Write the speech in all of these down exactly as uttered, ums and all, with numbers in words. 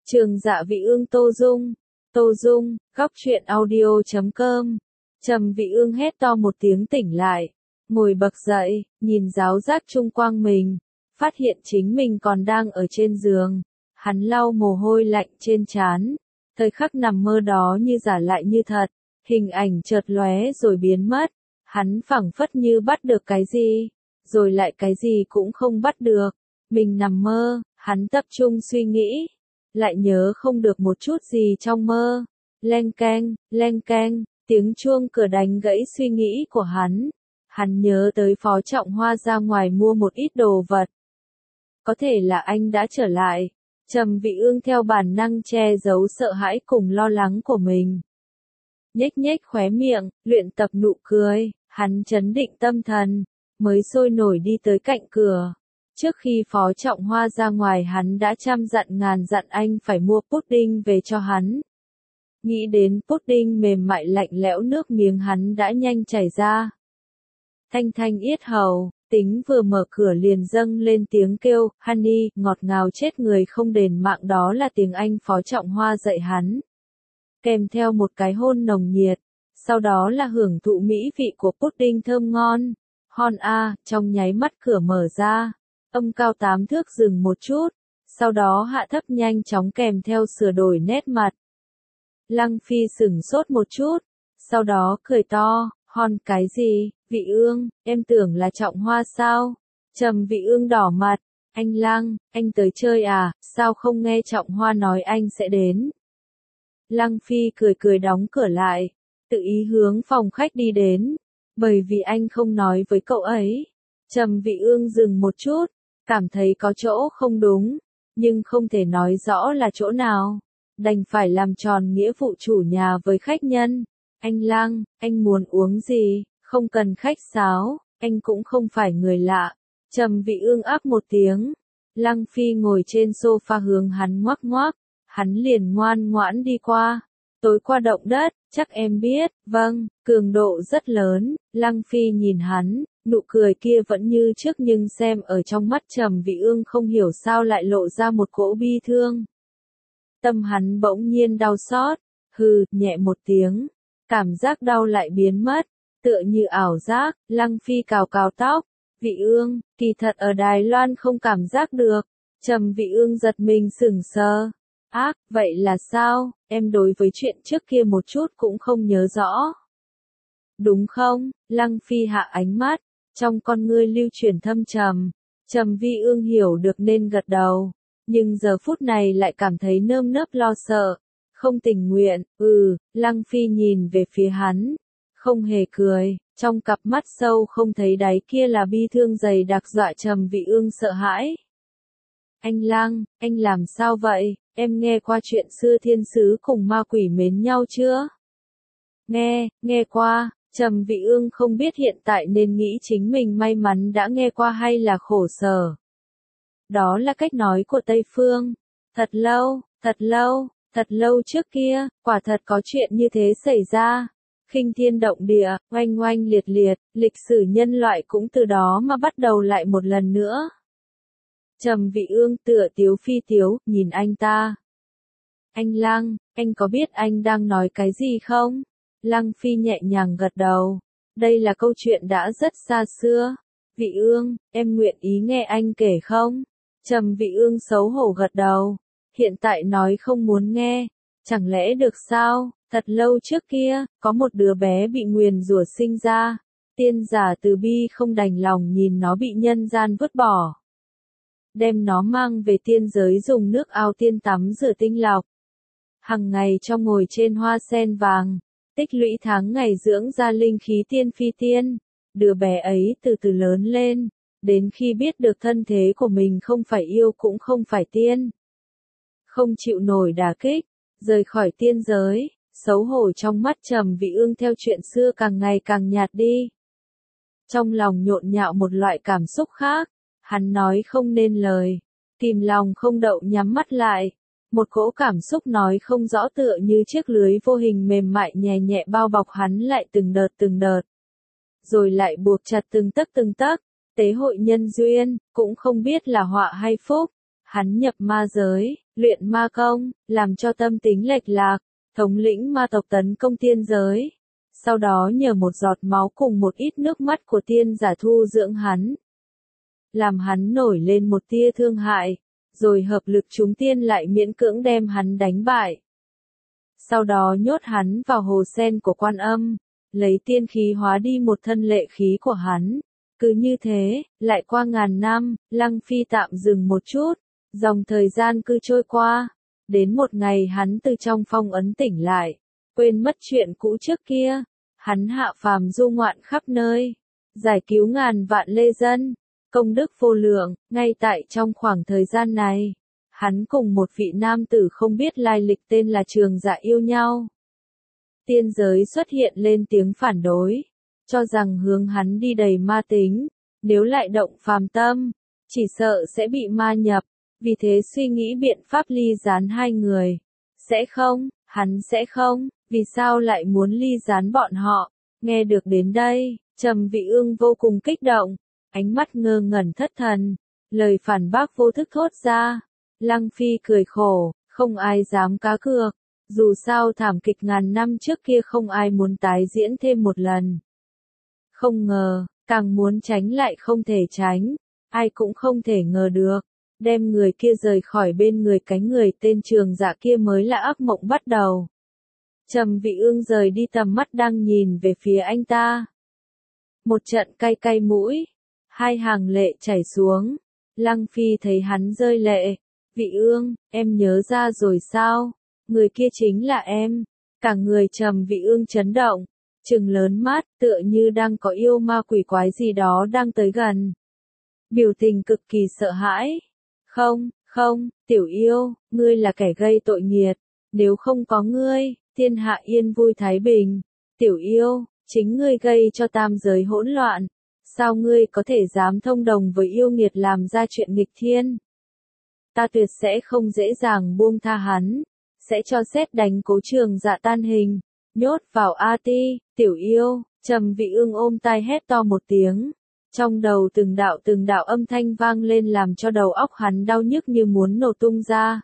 Trường Dạ Vị Ương Tô Dung, Tô Dung, góc truyện audio chấm com. Trầm Vị Ương hét to một tiếng tỉnh lại, ngồi bật dậy, nhìn giáo giác chung quanh mình, phát hiện chính mình còn đang ở trên giường. Hắn lau mồ hôi lạnh trên trán, thời khắc nằm mơ đó như giả lại như thật, hình ảnh chợt lóe rồi biến mất. Hắn phảng phất như bắt được cái gì, rồi lại cái gì cũng không bắt được. Mình nằm mơ, hắn tập trung suy nghĩ, lại nhớ không được một chút gì trong mơ. Leng keng, leng keng, tiếng chuông cửa đánh gãy suy nghĩ của hắn. Hắn nhớ tới Phó Trọng Hoa ra ngoài mua một ít đồ vật. Có thể là anh đã trở lại. Trầm Vị Ương theo bản năng che giấu sợ hãi cùng lo lắng của mình. Nhếch nhếch khóe miệng, luyện tập nụ cười, hắn trấn định tâm thần, mới sôi nổi đi tới cạnh cửa. Trước khi Phó Trọng Hoa ra ngoài hắn đã trăm dặn ngàn dặn anh phải mua pudding về cho hắn. Nghĩ đến pudding mềm mại lạnh lẽo, nước miếng hắn đã nhanh chảy ra. Thanh thanh yết hầu, tính vừa mở cửa liền dâng lên tiếng kêu, honey, ngọt ngào chết người không đền mạng, đó là tiếng Anh Phó Trọng Hoa dạy hắn. Kèm theo một cái hôn nồng nhiệt, sau đó là hưởng thụ mỹ vị của pudding thơm ngon. Hon a, trong nháy mắt cửa mở ra, âm cao tám thước dừng một chút, sau đó hạ thấp nhanh chóng kèm theo sửa đổi nét mặt. Lăng Phi sửng sốt một chút, sau đó cười to, hon cái gì, Vị Ương, em tưởng là Trọng Hoa sao? Trầm Vị Ương đỏ mặt, anh Lăng, anh tới chơi à, sao không nghe Trọng Hoa nói anh sẽ đến? Lăng Phi cười cười đóng cửa lại, tự ý hướng phòng khách đi đến, bởi vì anh không nói với cậu ấy. Trầm Vị Ương dừng một chút, cảm thấy có chỗ không đúng, nhưng không thể nói rõ là chỗ nào, đành phải làm tròn nghĩa vụ chủ nhà với khách nhân. Anh Lăng, anh muốn uống gì, không cần khách sáo, anh cũng không phải người lạ. Trầm Vị Ương áp một tiếng, Lăng Phi ngồi trên sofa hướng hắn ngoắc ngoắc, hắn liền ngoan ngoãn đi qua. Tối qua động đất, chắc em biết, vâng, cường độ rất lớn. Lăng Phi nhìn hắn, nụ cười kia vẫn như trước nhưng xem ở trong mắt Trầm Vị Ương không hiểu sao lại lộ ra một cỗ bi thương. Tâm hắn bỗng nhiên đau xót, hừ, nhẹ một tiếng, cảm giác đau lại biến mất, tựa như ảo giác. Lăng Phi cào cào tóc, Vị Ương, kỳ thật ở Đài Loan không cảm giác được. Trầm Vị Ương giật mình sững sờ. Ác, vậy là sao, em đối với chuyện trước kia một chút cũng không nhớ rõ. Đúng không? Lăng Phi hạ ánh mắt, trong con ngươi lưu chuyển thâm trầm. Trầm Vị Ương hiểu được nên gật đầu, nhưng giờ phút này lại cảm thấy nơm nớp lo sợ, không tình nguyện. Ừ, Lăng Phi nhìn về phía hắn, không hề cười, trong cặp mắt sâu không thấy đáy kia là bi thương dày đặc dọa Trầm Vị Ương sợ hãi. Anh Lăng, anh làm sao vậy? Em nghe qua chuyện xưa thiên sứ cùng ma quỷ mến nhau chưa? Nghe, nghe qua. Trầm Vị Ương không biết hiện tại nên nghĩ chính mình may mắn đã nghe qua hay là khổ sở. Đó là cách nói của Tây Phương. Thật lâu, thật lâu, thật lâu trước kia, quả thật có chuyện như thế xảy ra. Khinh thiên động địa, oanh oanh liệt liệt, lịch sử nhân loại cũng từ đó mà bắt đầu lại một lần nữa. Trầm Vị Ương tựa tiếu phi tiếu, nhìn anh ta. Anh Lăng, anh có biết anh đang nói cái gì không? Lăng Phi nhẹ nhàng gật đầu. Đây là câu chuyện đã rất xa xưa. Vị Ương, em nguyện ý nghe anh kể không? Trầm Vị Ương xấu hổ gật đầu. Hiện tại nói không muốn nghe. Chẳng lẽ được sao? Thật lâu trước kia, có một đứa bé bị nguyền rủa sinh ra. Tiên giả từ bi không đành lòng nhìn nó bị nhân gian vứt bỏ. Đem nó mang về tiên giới dùng nước ao tiên tắm rửa tinh lọc. Hằng ngày trong ngồi trên hoa sen vàng, tích lũy tháng ngày dưỡng ra linh khí tiên phi tiên. Đứa bé ấy từ từ lớn lên, đến khi biết được thân thế của mình không phải yêu cũng không phải tiên. Không chịu nổi đả kích, rời khỏi tiên giới, xấu hổ trong mắt Trầm Vị Ương theo chuyện xưa càng ngày càng nhạt đi. Trong lòng nhộn nhạo một loại cảm xúc khác, hắn nói không nên lời, kìm lòng không đậu nhắm mắt lại. Một cỗ cảm xúc nói không rõ tựa như chiếc lưới vô hình mềm mại nhẹ nhẹ bao bọc hắn lại từng đợt từng đợt. Rồi lại buộc chặt từng tấc từng tấc. Tế hội nhân duyên, cũng không biết là họa hay phúc. Hắn nhập ma giới, luyện ma công, làm cho tâm tính lệch lạc, thống lĩnh ma tộc tấn công tiên giới. Sau đó nhờ một giọt máu cùng một ít nước mắt của tiên giả thu dưỡng hắn. Làm hắn nổi lên một tia thương hại, rồi hợp lực chúng tiên lại miễn cưỡng đem hắn đánh bại. Sau đó nhốt hắn vào hồ sen của Quan Âm, lấy tiên khí hóa đi một thân lệ khí của hắn. Cứ như thế, lại qua ngàn năm, Lăng Phi tạm dừng một chút, dòng thời gian cứ trôi qua. Đến một ngày hắn từ trong phong ấn tỉnh lại, quên mất chuyện cũ trước kia. Hắn hạ phàm du ngoạn khắp nơi, giải cứu ngàn vạn lê dân, công đức vô lượng. Ngay tại trong khoảng thời gian này, hắn cùng một vị nam tử không biết lai lịch tên là Trường Dạ yêu nhau. Tiên giới xuất hiện lên tiếng phản đối, cho rằng hướng hắn đi đầy ma tính, nếu lại động phàm tâm, chỉ sợ sẽ bị ma nhập, vì thế suy nghĩ biện pháp ly gián hai người. Sẽ không, hắn sẽ không, vì sao lại muốn ly gián bọn họ? Nghe được đến đây, Trầm Vị Ương vô cùng kích động, ánh mắt ngơ ngẩn thất thần, lời phản bác vô thức thốt ra. Lăng Phi cười khổ, không ai dám cá cược, dù sao thảm kịch ngàn năm trước kia không ai muốn tái diễn thêm một lần. Không ngờ, càng muốn tránh lại không thể tránh, ai cũng không thể ngờ được, đem người kia rời khỏi bên người cái người tên Trường Dạ kia mới là ác mộng bắt đầu. Trầm Vị Ương rời đi tầm mắt đang nhìn về phía anh ta. Một trận cay cay mũi, hai hàng lệ chảy xuống, Lăng Phi thấy hắn rơi lệ. Vị Ương, em nhớ ra rồi sao? Người kia chính là em. Cả người Trầm Vị Ương chấn động, trừng lớn mắt, tựa như đang có yêu ma quỷ quái gì đó đang tới gần. Biểu tình cực kỳ sợ hãi. Không, không, tiểu yêu, ngươi là kẻ gây tội nghiệt. Nếu không có ngươi, thiên hạ yên vui thái bình. Tiểu yêu, chính ngươi gây cho tam giới hỗn loạn. Sao ngươi có thể dám thông đồng với yêu nghiệt làm ra chuyện nghịch thiên? Ta tuyệt sẽ không dễ dàng buông tha hắn, sẽ cho sét đánh Cố Trường Dạ tan hình, nhốt vào A Ti. Tiểu yêu, Trầm Vị Ương ôm tai hét to một tiếng, trong đầu từng đạo từng đạo âm thanh vang lên làm cho đầu óc hắn đau nhức như muốn nổ tung ra.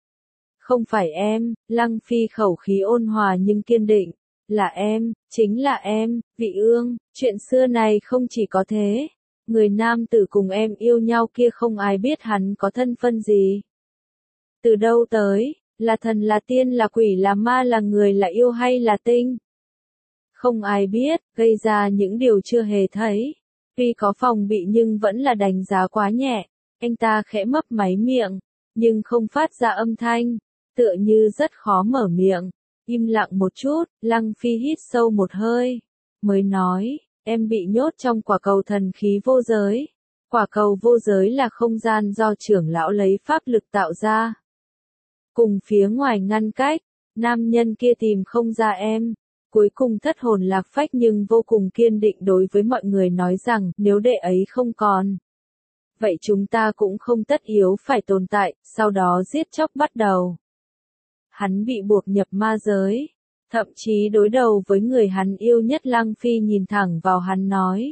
Không phải em, Lăng Phi khẩu khí ôn hòa nhưng kiên định, là em, chính là em, Vị Ương, chuyện xưa này không chỉ có thế. Người nam tử cùng em yêu nhau kia không ai biết hắn có thân phận gì. Từ đâu tới, là thần là tiên là quỷ là ma là người là yêu hay là tinh? Không ai biết, gây ra những điều chưa hề thấy. Tuy có phòng bị nhưng vẫn là đánh giá quá nhẹ. Anh ta khẽ mấp máy miệng, nhưng không phát ra âm thanh, tựa như rất khó mở miệng. Im lặng một chút, Lăng Phi hít sâu một hơi, mới nói. Em bị nhốt trong quả cầu thần khí vô giới. Quả cầu vô giới là không gian do trưởng lão lấy pháp lực tạo ra. Cùng phía ngoài ngăn cách, nam nhân kia tìm không ra em. Cuối cùng thất hồn lạc phách nhưng vô cùng kiên định đối với mọi người nói rằng nếu đệ ấy không còn, vậy chúng ta cũng không tất yếu phải tồn tại, sau đó giết chóc bắt đầu. Hắn bị buộc nhập ma giới. Thậm chí đối đầu với người hắn yêu nhất. Lăng Phi nhìn thẳng vào hắn nói.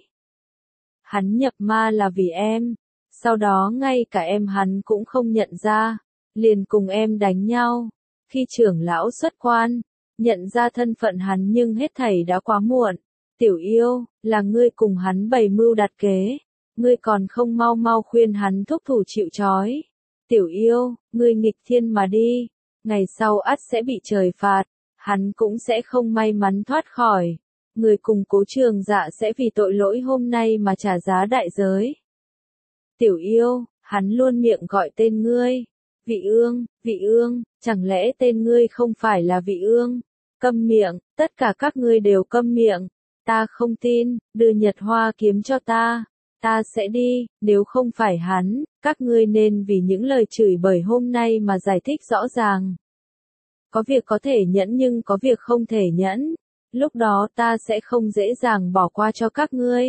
Hắn nhập ma là vì em, sau đó ngay cả em hắn cũng không nhận ra, liền cùng em đánh nhau. Khi trưởng lão xuất quan, nhận ra thân phận hắn nhưng hết thảy đã quá muộn. Tiểu yêu, là ngươi cùng hắn bày mưu đặt kế, ngươi còn không mau mau khuyên hắn thúc thủ chịu trói. Tiểu yêu, ngươi nghịch thiên mà đi, ngày sau ắt sẽ bị trời phạt. Hắn cũng sẽ không may mắn thoát khỏi. Người cùng Cố Trường Dạ sẽ vì tội lỗi hôm nay mà trả giá đại giới. Tiểu yêu, hắn luôn miệng gọi tên ngươi. Vị Ương, Vị Ương, chẳng lẽ tên ngươi không phải là Vị Ương? Câm miệng, tất cả các ngươi đều câm miệng. Ta không tin, đưa Nhật Hoa kiếm cho ta. Ta sẽ đi, nếu không phải hắn, các ngươi nên vì những lời chửi bới hôm nay mà giải thích rõ ràng. Có việc có thể nhẫn nhưng có việc không thể nhẫn. Lúc đó ta sẽ không dễ dàng bỏ qua cho các ngươi.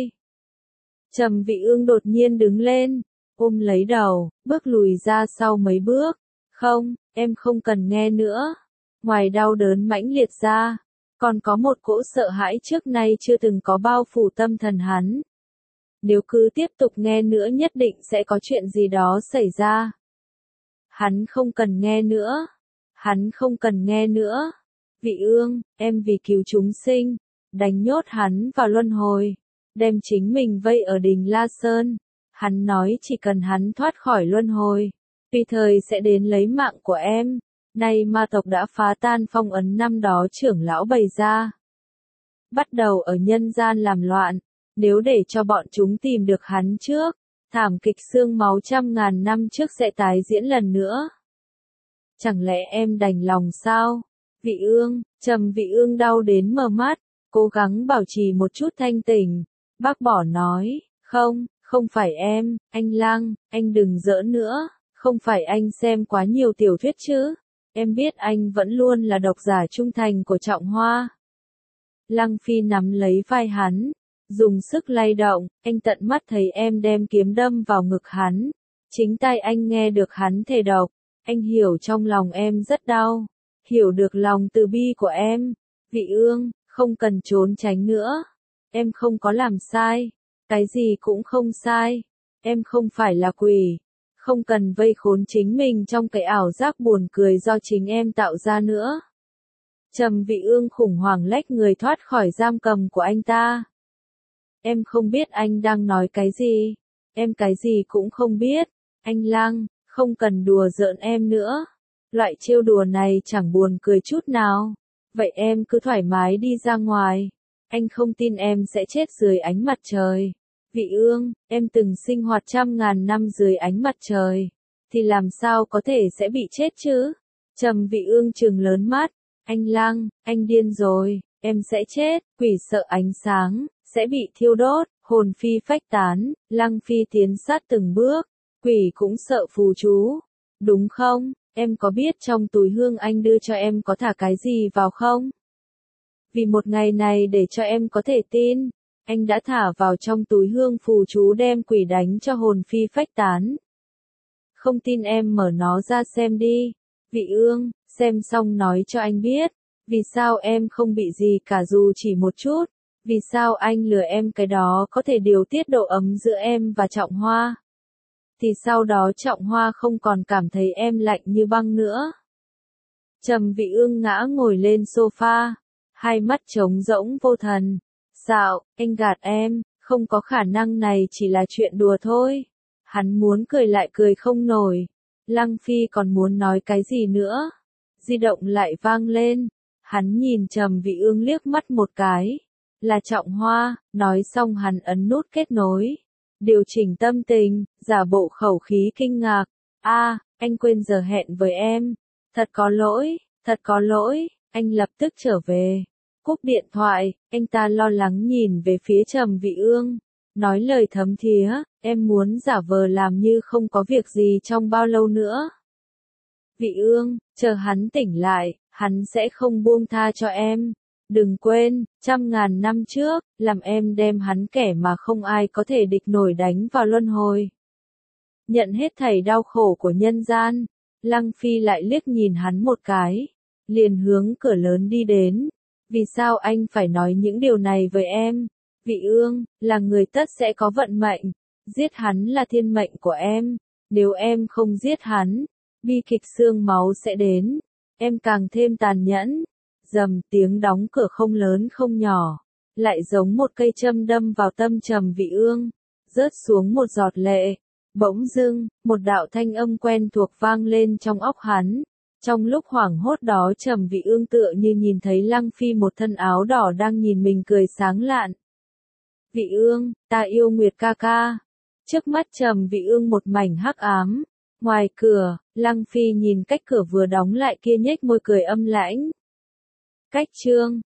Trầm Vị Ương đột nhiên đứng lên, ôm lấy đầu, bước lùi ra sau mấy bước. Không, em không cần nghe nữa. Ngoài đau đớn mãnh liệt ra, còn có một cỗ sợ hãi trước nay chưa từng có bao phủ tâm thần hắn. Nếu cứ tiếp tục nghe nữa nhất định sẽ có chuyện gì đó xảy ra. Hắn không cần nghe nữa. Hắn không cần nghe nữa. Vị ương, em vì cứu chúng sinh, đánh nhốt hắn vào luân hồi, đem chính mình vây ở đỉnh La Sơn. Hắn nói chỉ cần hắn thoát khỏi luân hồi, tùy thời sẽ đến lấy mạng của em. Nay ma tộc đã phá tan phong ấn năm đó trưởng lão bày ra, bắt đầu ở nhân gian làm loạn. Nếu để cho bọn chúng tìm được hắn trước, thảm kịch xương máu trăm ngàn năm trước sẽ tái diễn lần nữa. Chẳng lẽ em đành lòng sao? Vị ương, Trầm Vị Ương đau đến mờ mắt, cố gắng bảo trì một chút thanh tỉnh. Bác bỏ nói, không, không phải em, anh Lăng, anh đừng giỡn nữa, không phải anh xem quá nhiều tiểu thuyết chứ. Em biết anh vẫn luôn là độc giả trung thành của Trọng Hoa. Lăng Phi nắm lấy vai hắn, dùng sức lay động, anh tận mắt thấy em đem kiếm đâm vào ngực hắn. Chính tai anh nghe được hắn thề độc, anh hiểu trong lòng em rất đau, hiểu được lòng từ bi của em. Vị ương, không cần trốn tránh nữa. Em không có làm sai, cái gì cũng không sai. Em không phải là quỷ, không cần vây khốn chính mình trong cái ảo giác buồn cười do chính em tạo ra nữa. Trầm Vị Ương khủng hoảng lách người thoát khỏi giam cầm của anh ta. Em không biết anh đang nói cái gì, em cái gì cũng không biết. Anh Lăng, không cần đùa giỡn em nữa. Loại trêu đùa này chẳng buồn cười chút nào. Vậy em cứ thoải mái đi ra ngoài. Anh không tin em sẽ chết dưới ánh mặt trời. Vị ương, em từng sinh hoạt trăm ngàn năm dưới ánh mặt trời, thì làm sao có thể sẽ bị chết chứ? Trầm Vị Ương trừng lớn mắt. Anh Lăng, anh điên rồi, em sẽ chết. Quỷ sợ ánh sáng, sẽ bị thiêu đốt, hồn phi phách tán. Lăng Phi tiến sát từng bước. Quỷ cũng sợ phù chú, đúng không? Em có biết trong túi hương anh đưa cho em có thả cái gì vào không? Vì một ngày này để cho em có thể tin, anh đã thả vào trong túi hương phù chú đem quỷ đánh cho hồn phi phách tán. Không tin em mở nó ra xem đi. Vị ương, xem xong nói cho anh biết, vì sao em không bị gì cả dù chỉ một chút, vì sao anh lừa em cái đó có thể điều tiết độ ấm giữa em và Trọng Hoa. Thì sau đó Trọng Hoa không còn cảm thấy em lạnh như băng nữa. Trầm Vị Ương ngã ngồi lên sofa, hai mắt trống rỗng vô thần. Dạo, anh gạt em, không có khả năng này chỉ là chuyện đùa thôi. Hắn muốn cười lại cười không nổi. Lăng Phi còn muốn nói cái gì nữa. Di động lại vang lên. Hắn nhìn Trầm Vị Ương liếc mắt một cái. Là Trọng Hoa, nói xong hắn ấn nút kết nối. Điều chỉnh tâm tình, giả bộ khẩu khí kinh ngạc. A, anh quên giờ hẹn với em. Thật có lỗi, thật có lỗi, anh lập tức trở về. Cúp điện thoại, anh ta lo lắng nhìn về phía Trầm Vị Ương. Nói lời thấm thía, em muốn giả vờ làm như không có việc gì trong bao lâu nữa. Vị Ương, chờ hắn tỉnh lại, hắn sẽ không buông tha cho em. Đừng quên, trăm ngàn năm trước, làm em đem hắn kẻ mà không ai có thể địch nổi đánh vào luân hồi. Nhận hết thảy đau khổ của nhân gian, Lăng Phi lại liếc nhìn hắn một cái, liền hướng cửa lớn đi đến. Vì sao anh phải nói những điều này với em? Vị Ương, là người tất sẽ có vận mệnh. Giết hắn là thiên mệnh của em. Nếu em không giết hắn, bi kịch xương máu sẽ đến. Em càng thêm tàn nhẫn. Dầm tiếng đóng cửa không lớn không nhỏ, lại giống một cây châm đâm vào tâm Trầm Vị Ương, rớt xuống một giọt lệ. Bỗng dưng, một đạo thanh âm quen thuộc vang lên trong óc hắn. Trong lúc hoảng hốt đó Trầm Vị Ương tựa như nhìn thấy Lăng Phi một thân áo đỏ đang nhìn mình cười sáng lạn. Vị Ương, ta yêu Nguyệt ca ca. Trước mắt Trầm Vị Ương một mảnh hắc ám. Ngoài cửa, Lăng Phi nhìn cách cửa vừa đóng lại kia nhếch môi cười âm lãnh. Cách chương